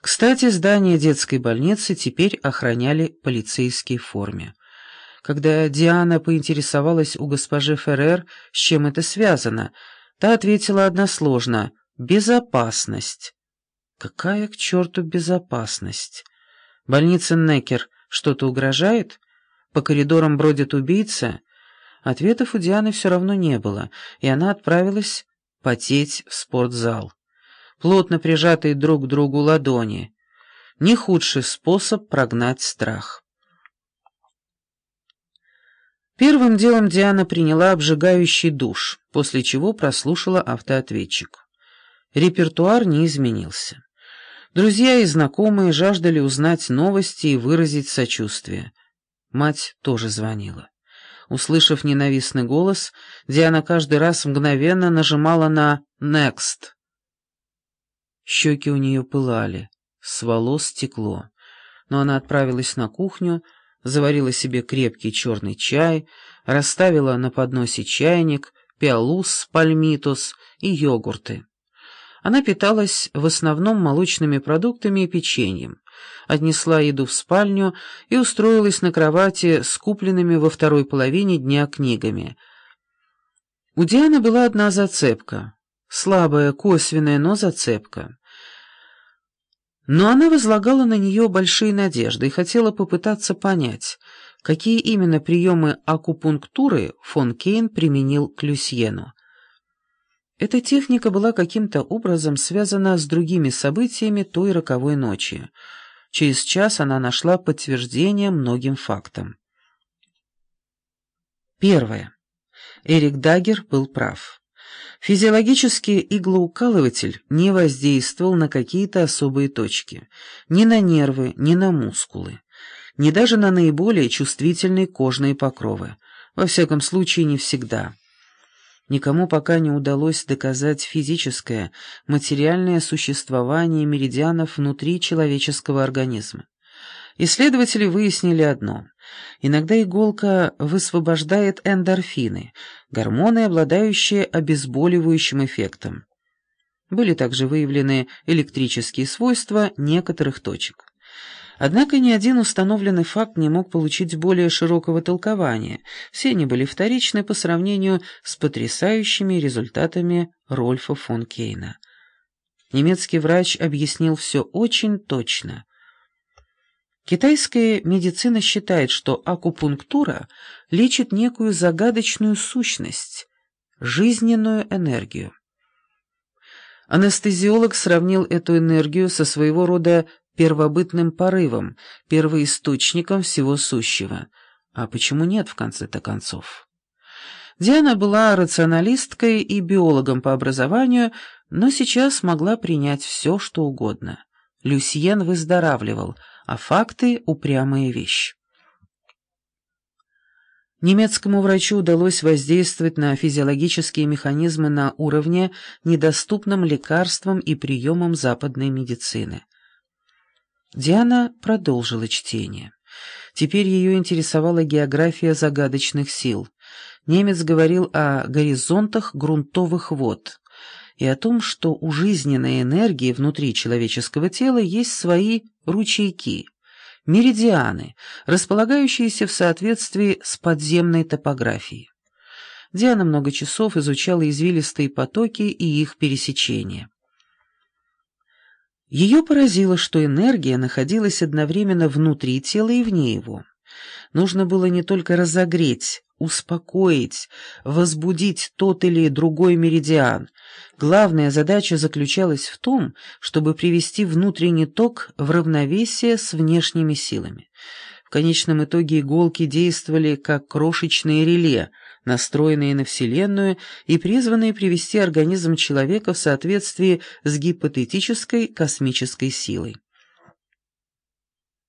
Кстати, здание детской больницы теперь охраняли полицейские в форме. Когда Диана поинтересовалась у госпожи Феррер, с чем это связано, та ответила односложно: «Безопасность». Какая к черту безопасность? Больнице Некер что-то угрожает? По коридорам бродят убийцы? Ответов у Дианы все равно не было, и она отправилась потеть в спортзал. Плотно прижатые друг к другу ладони. Не худший способ прогнать страх. Первым делом Диана приняла обжигающий душ, после чего прослушала автоответчик. Репертуар не изменился. Друзья и знакомые жаждали узнать новости и выразить сочувствие. Мать тоже звонила. Услышав ненавистный голос, Диана каждый раз мгновенно нажимала на «Next». Щеки у нее пылали, с волос текло, но она отправилась на кухню, заварила себе крепкий черный чай, расставила на подносе чайник, пиалус, пальмитус и йогурты. Она питалась в основном молочными продуктами и печеньем, отнесла еду в спальню и устроилась на кровати с купленными во второй половине дня книгами. У Дианы была одна зацепка, слабая, косвенная, но зацепка. Но она возлагала на нее большие надежды и хотела попытаться понять, какие именно приемы акупунктуры фон Кейн применил к Люсьену. Эта техника была каким-то образом связана с другими событиями той роковой ночи. Через час она нашла подтверждение многим фактам. Первое. Эрик Даггер был прав. Физиологический иглоукалыватель не воздействовал на какие-то особые точки, ни на нервы, ни на мускулы, ни даже на наиболее чувствительные кожные покровы, во всяком случае не всегда. Никому пока не удалось доказать физическое, материальное существование меридианов внутри человеческого организма. Исследователи выяснили одно: иногда иголка высвобождает эндорфины, гормоны, обладающие обезболивающим эффектом. Были также выявлены электрические свойства некоторых точек. Однако ни один установленный факт не мог получить более широкого толкования, все они были вторичны по сравнению с потрясающими результатами Рольфа фон Кейна. Немецкий врач объяснил все очень точно. Китайская медицина считает, что акупунктура лечит некую загадочную сущность, жизненную энергию. Анестезиолог сравнил эту энергию со своего рода первобытным порывом, первоисточником всего сущего. А почему нет, в конце-то концов? Диана была рационалисткой и биологом по образованию, но сейчас могла принять все, что угодно. Люсьен выздоравливал, а факты — упрямая вещь. Немецкому врачу удалось воздействовать на физиологические механизмы на уровне, недоступном лекарствам и приемам западной медицины. Диана продолжила чтение. Теперь ее интересовала география загадочных сил. Немец говорил о горизонтах грунтовых вод и о том, что у жизненной энергии внутри человеческого тела есть свои ручейки, меридианы, располагающиеся в соответствии с подземной топографией. Диана много часов изучала извилистые потоки и их пересечения. Ее поразило, что энергия находилась одновременно внутри тела и вне его. Нужно было не только разогреть, успокоить, возбудить тот или другой меридиан. Главная задача заключалась в том, чтобы привести внутренний ток в равновесие с внешними силами. В конечном итоге иголки действовали как крошечные реле, настроенные на Вселенную и призванные привести организм человека в соответствии с гипотетической космической силой.